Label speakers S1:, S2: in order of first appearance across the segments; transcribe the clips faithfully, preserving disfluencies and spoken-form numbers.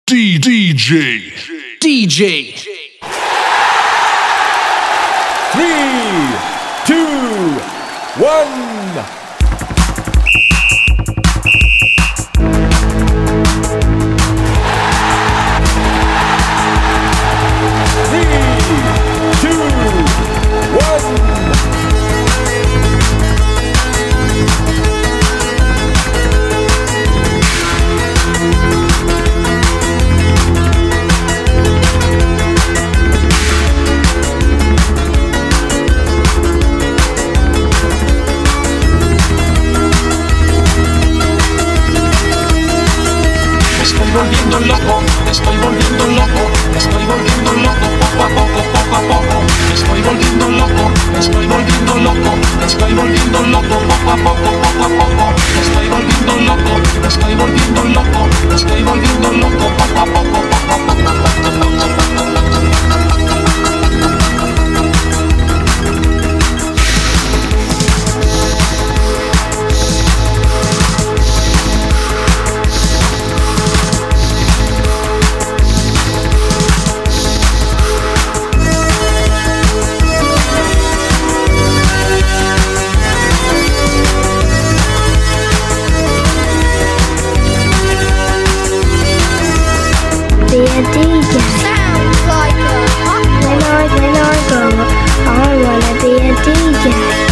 S1: D DJ.
S2: D J.
S3: Three, two, one.
S4: Volviendo loco, me estoy volviendo loco, me estoy volviendo loco, poco a poco, poco a poco, me estoy volviendo loco, me estoy volviendo loco, me estoy volviendo loco, poco a poco, poco a poco, me estoy volviendo loco, me estoy volviendo loco, me estoy volviendo loco, poco a poco, poco a poco, poco a poco.
S5: Be a D J.
S6: Sounds like a hot
S5: When I, when I grow up, I wanna be a D J.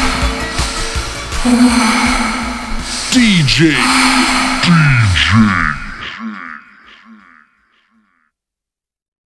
S1: D J. D J.